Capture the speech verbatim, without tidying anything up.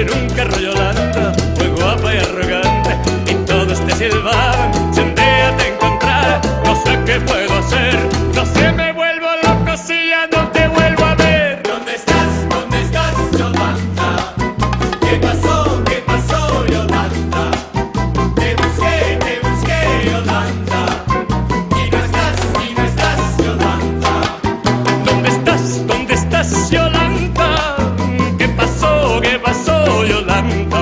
en un carro Yolanda, muy guapa y arrogante, y todos te silbaban. Si un día te encontrara, no sé qué puedo hacer, no sé, me vuelvo loco si ya no te vuelvo a ver. ¿Dónde estás? ¿Dónde estás, Yolanda? ¿Qué pasó? ¿Qué pasó, Yolanda? Te busqué, te busqué, Yolanda, y no estás, y no estás, Yolanda. ¿Dónde estás? ¿Dónde estás, Yolanda? ¿Qué pasó? ¿Qué pasó, Yolanda?